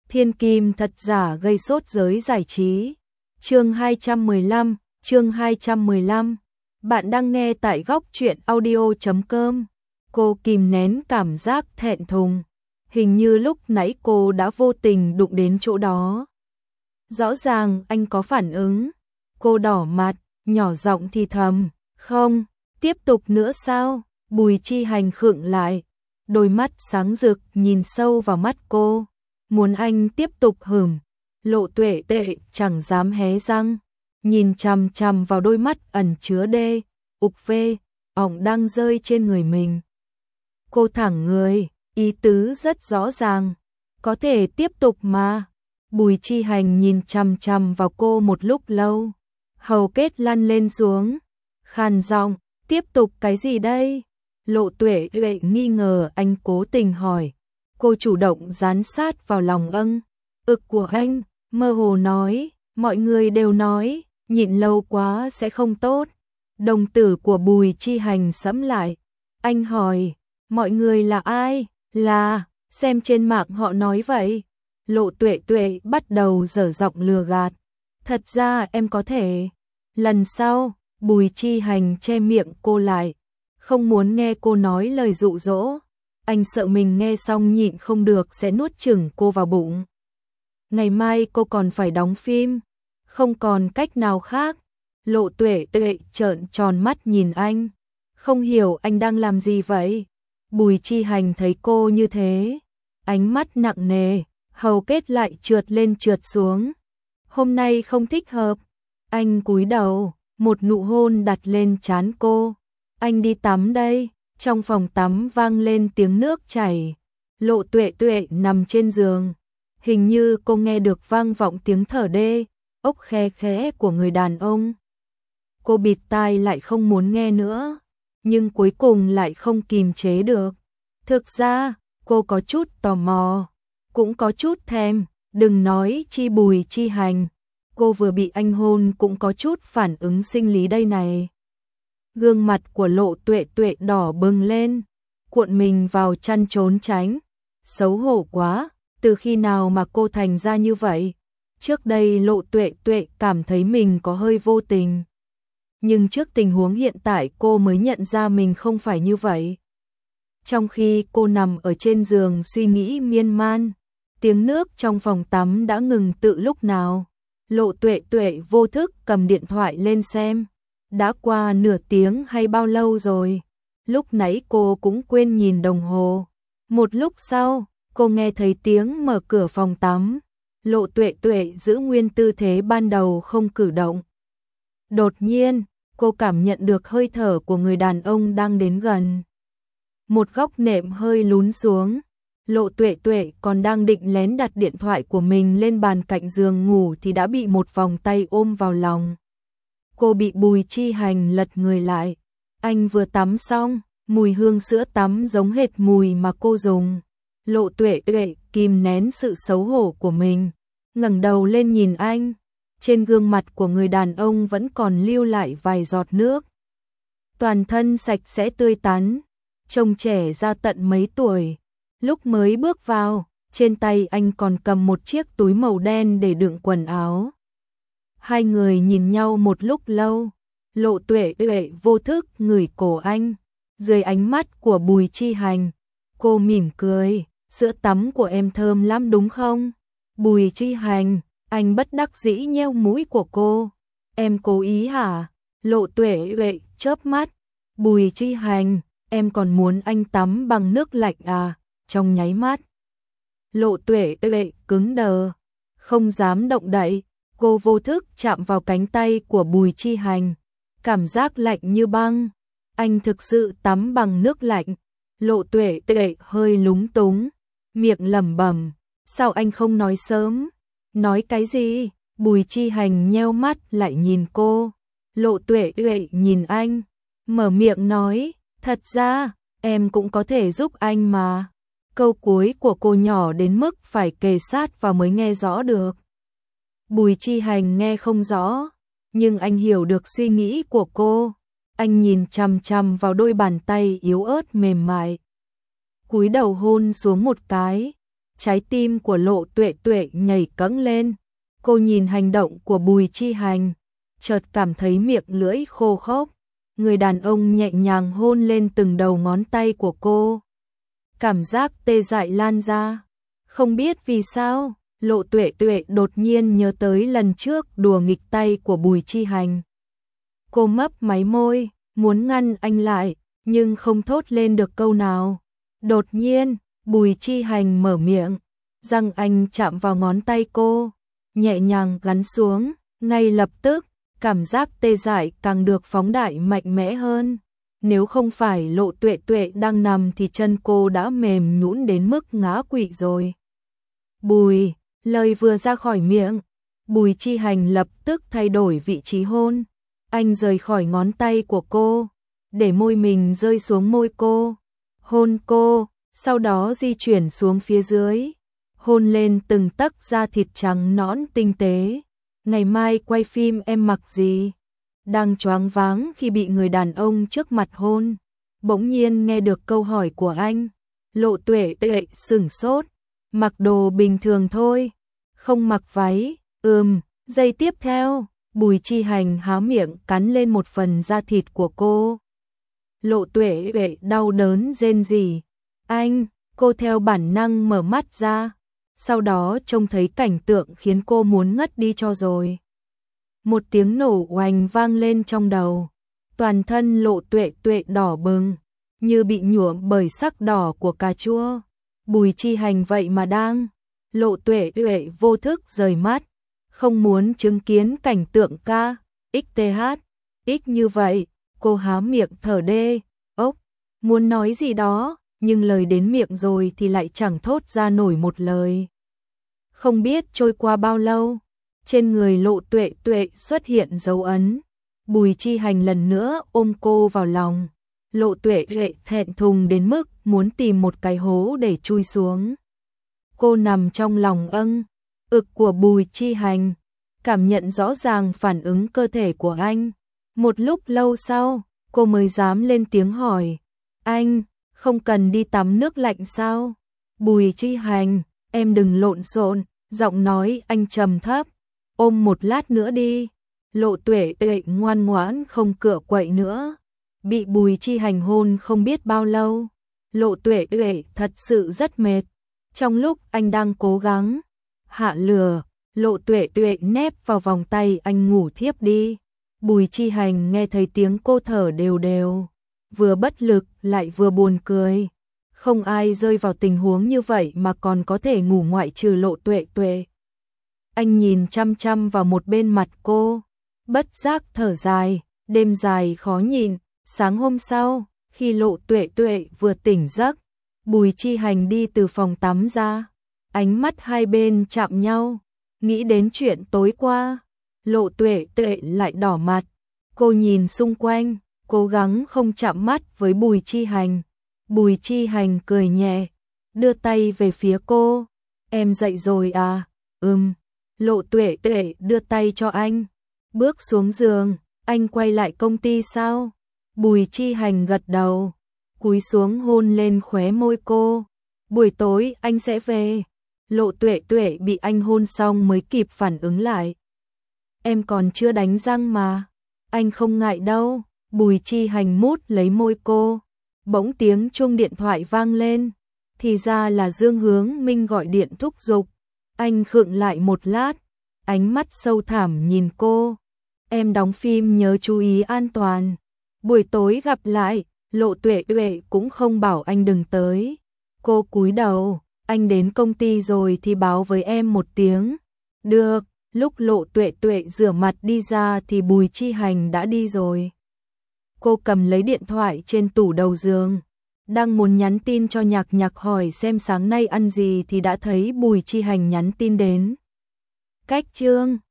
Thiên kim thật giả gây sốt giới giải trí. Chương 215. Bạn đang nghe tại góc truyện audio.com. Cô kìm nén cảm giác thẹn thùng. Hình như lúc nãy cô đã vô tình đụng đến chỗ đó. Rõ ràng anh có phản ứng. Cô đỏ mặt, nhỏ giọng thì thầm. Không, tiếp tục nữa sao? Bùi Chi Hành khựng lại. Đôi mắt sáng rực nhìn sâu vào mắt cô. Muốn anh tiếp tục hửm. Lộ Tuệ Tuệ chẳng dám hé răng. Nhìn chằm chằm vào đôi mắt ẩn chứa đê, ục vê, ỏng đang rơi trên người mình. Cô thẳng người, ý tứ rất rõ ràng. Có thể tiếp tục mà. Bùi Chi Hành nhìn chằm chằm vào cô một lúc lâu. Hầu kết lăn lên xuống. Khàn giọng, tiếp tục cái gì đây? Lộ Tuệ Tuệ nghi ngờ anh cố tình hỏi. Cô chủ động dán sát vào lòng ực của anh, mơ hồ nói, mọi người đều nói, nhịn lâu quá sẽ không tốt. Đồng tử của Bùi Chi Hành sẫm lại. Anh hỏi, mọi người là ai? Là, xem trên mạng họ nói vậy. Lộ Tuệ Tuệ bắt đầu dở giọng lừa gạt. Thật ra em có thể. Lần sau, Bùi Chi Hành che miệng cô lại. Không muốn nghe cô nói lời dụ dỗ. Anh sợ mình nghe xong nhịn không được sẽ nuốt chửng cô vào bụng. Ngày mai cô còn phải đóng phim. Không còn cách nào khác. Lộ Tuệ Tuệ trợn tròn mắt nhìn anh. Không hiểu anh đang làm gì vậy. Bùi Chi Hành thấy cô như thế. Ánh mắt nặng nề. Hầu kết lại trượt lên trượt xuống. Hôm nay không thích hợp. Anh cúi đầu. Một nụ hôn đặt lên trán cô. Anh đi tắm đây. Trong phòng tắm vang lên tiếng nước chảy. Lộ Tuệ Tuệ nằm trên giường. Hình như cô nghe được vang vọng tiếng thở đê, ốc khe khẽ của người đàn ông. Cô bịt tai lại không muốn nghe nữa. Nhưng cuối cùng lại không kìm chế được. Thực ra, cô có chút tò mò. Cũng có chút thèm. Đừng nói chi Bùi Chi Hành. Cô vừa bị anh hôn cũng có chút phản ứng sinh lý đây này. Gương mặt của Lộ Tuệ Tuệ đỏ bừng lên, cuộn mình vào chăn trốn tránh. Xấu hổ quá, từ khi nào mà cô thành ra như vậy? Trước đây Lộ Tuệ Tuệ cảm thấy mình có hơi vô tình. Nhưng trước tình huống hiện tại cô mới nhận ra mình không phải như vậy. Trong khi cô nằm ở trên giường suy nghĩ miên man, tiếng nước trong phòng tắm đã ngừng tự lúc nào. Lộ Tuệ Tuệ vô thức cầm điện thoại lên xem. Đã qua nửa tiếng hay bao lâu rồi? Lúc nãy cô cũng quên nhìn đồng hồ. Một lúc sau, cô nghe thấy tiếng mở cửa phòng tắm. Lộ Tuệ Tuệ giữ nguyên tư thế ban đầu không cử động. Đột nhiên, cô cảm nhận được hơi thở của người đàn ông đang đến gần. Một góc nệm hơi lún xuống. Lộ Tuệ Tuệ còn đang định lén đặt điện thoại của mình lên bàn cạnh giường ngủ thì đã bị một vòng tay ôm vào lòng. Cô bị Bùi Chi Hành lật người lại. Anh vừa tắm xong, mùi hương sữa tắm giống hệt mùi mà cô dùng. Lộ Tuệ Tuệ kìm nén sự xấu hổ của mình, ngẩng đầu lên nhìn anh. Trên gương mặt của người đàn ông vẫn còn lưu lại vài giọt nước. Toàn thân sạch sẽ tươi tắn, trông trẻ ra tận mấy tuổi. Lúc mới bước vào, trên tay anh còn cầm một chiếc túi màu đen để đựng quần áo. Hai người nhìn nhau một lúc lâu. Lộ Tuệ Tuệ vô thức ngửi cổ anh. Dưới ánh mắt của Bùi Chi Hành, cô mỉm cười. Sữa tắm của em thơm lắm đúng không? Bùi Chi Hành, anh bất đắc dĩ nheo mũi của cô. Em cố ý hả? Lộ Tuệ Tuệ chớp mắt. Bùi Chi Hành, em còn muốn anh tắm bằng nước lạnh à? Trong nháy mắt, Lộ Tuệ Tuệ cứng đờ, không dám động đậy. Cô vô thức chạm vào cánh tay của Bùi Chi Hành, cảm giác lạnh như băng. Anh thực sự tắm bằng nước lạnh. Lộ Tuệ Tuệ hơi lúng túng, miệng lẩm bẩm, sao anh không nói sớm? Nói cái gì? Bùi Chi Hành nheo mắt lại nhìn cô. Lộ Tuệ Tuệ nhìn anh, mở miệng nói, thật ra, em cũng có thể giúp anh mà. Câu cuối của cô nhỏ đến mức phải kề sát vào mới nghe rõ được. Bùi Chi Hành nghe không rõ, nhưng anh hiểu được suy nghĩ của cô. Anh nhìn chằm chằm vào đôi bàn tay yếu ớt mềm mại. Cúi đầu hôn xuống một cái. trái tim của Lộ Tuệ Tuệ nhảy cẫng lên. Cô nhìn hành động của Bùi Chi Hành, chợt cảm thấy miệng lưỡi khô khốc. Người đàn ông nhẹ nhàng hôn lên từng đầu ngón tay của cô. Cảm giác tê dại lan ra. Không biết vì sao, Lộ Tuệ Tuệ đột nhiên nhớ tới lần trước đùa nghịch tay của Bùi Chi Hành. Cô mấp máy môi, muốn ngăn anh lại, nhưng không thốt lên được câu nào. Đột nhiên, Bùi Chi Hành mở miệng, răng anh chạm vào ngón tay cô, nhẹ nhàng gắn xuống, ngay lập tức, cảm giác tê dại càng được phóng đại mạnh mẽ hơn. Nếu không phải Lộ Tuệ Tuệ đang nằm thì chân cô đã mềm nhũn đến mức ngã quỵ rồi. Bùi, lời vừa ra khỏi miệng, Bùi Chi Hành lập tức thay đổi vị trí hôn. Anh rời khỏi ngón tay của cô, để môi mình rơi xuống môi cô, hôn cô, sau đó di chuyển xuống phía dưới, hôn lên từng tấc da thịt trắng nõn tinh tế. Ngày mai quay phim em mặc gì? Đang choáng váng khi bị người đàn ông trước mặt hôn, bỗng nhiên nghe được câu hỏi của anh. Lộ Tuệ Tuệ sửng sốt, mặc đồ bình thường thôi, không mặc váy. Giây tiếp theo, Bùi Chi Hành há miệng cắn lên một phần da thịt của cô. Lộ Tuệ Tuệ đau đớn rên rỉ. Anh, cô theo bản năng mở mắt ra, sau đó trông thấy cảnh tượng khiến cô muốn ngất đi cho rồi. Một tiếng nổ oanh vang lên trong đầu, toàn thân Lộ Tuệ Tuệ đỏ bừng, như bị nhuộm bởi sắc đỏ của cà chua. Bùi Chi Hành vậy mà đang. Lộ Tuệ Tuệ vô thức rời mắt, không muốn chứng kiến cảnh tượng XTH như vậy. Cô há miệng thở đê, muốn nói gì đó, nhưng lời đến miệng rồi thì lại chẳng thốt ra nổi một lời. Không biết trôi qua bao lâu, trên người Lộ Tuệ Tuệ xuất hiện dấu ấn. Bùi Chi Hành lần nữa ôm cô vào lòng. Lộ Tuệ Tuệ thẹn thùng đến mức muốn tìm một cái hố để chui xuống. Cô nằm trong lòng ực của Bùi Chi Hành, cảm nhận rõ ràng phản ứng cơ thể của anh. Một lúc lâu sau, cô mới dám lên tiếng hỏi, anh, không cần đi tắm nước lạnh sao? Bùi Chi Hành, em đừng lộn xộn, giọng nói anh trầm thấp, ôm một lát nữa đi. Lộ Tuệ Tuệ ngoan ngoãn không cựa quậy nữa. Bị Bùi Chi Hành hôn không biết bao lâu, Lộ Tuệ Tuệ thật sự rất mệt. Trong lúc anh đang cố gắng hạ lửa, Lộ Tuệ Tuệ nép vào vòng tay anh ngủ thiếp đi. Bùi Chi Hành nghe thấy tiếng cô thở đều đều, vừa bất lực lại vừa buồn cười. Không ai rơi vào tình huống như vậy mà còn có thể ngủ ngoại trừ Lộ Tuệ Tuệ. Anh nhìn chăm chăm vào một bên mặt cô, bất giác thở dài, đêm dài khó nhìn. Sáng hôm sau, khi Lộ Tuệ Tuệ vừa tỉnh giấc, Bùi Chi Hành đi từ phòng tắm ra, ánh mắt hai bên chạm nhau, nghĩ đến chuyện tối qua. Lộ Tuệ Tuệ lại đỏ mặt, cô nhìn xung quanh, cố gắng không chạm mắt với Bùi Chi Hành. Bùi Chi Hành cười nhẹ, đưa tay về phía cô, em dậy rồi à? Lộ Tuệ Tuệ đưa tay cho anh, bước xuống giường. Anh quay lại công ty sao? Bùi Chi Hành gật đầu, cúi xuống hôn lên khóe môi cô. Buổi tối anh sẽ về. Lộ Tuệ Tuệ bị anh hôn xong mới kịp phản ứng lại. Em còn chưa đánh răng mà. Anh không ngại đâu. Bùi Chi Hành mút lấy môi cô. Bỗng tiếng chuông điện thoại vang lên. Thì ra là Dương Hướng Minh gọi điện thúc giục. Anh khựng lại một lát, ánh mắt sâu thẳm nhìn cô. Em đóng phim nhớ chú ý an toàn. Buổi tối gặp lại. Lộ Tuệ Tuệ cũng không bảo anh đừng tới. Cô cúi đầu, anh đến công ty rồi thì báo với em một tiếng. Được. Lúc Lộ Tuệ Tuệ rửa mặt đi ra thì Bùi Chi Hành đã đi rồi. Cô cầm lấy điện thoại trên tủ đầu giường, đang muốn nhắn tin cho Nhạc Nhạc hỏi xem sáng nay ăn gì thì đã thấy Bùi Chi Hành nhắn tin đến. Cách chương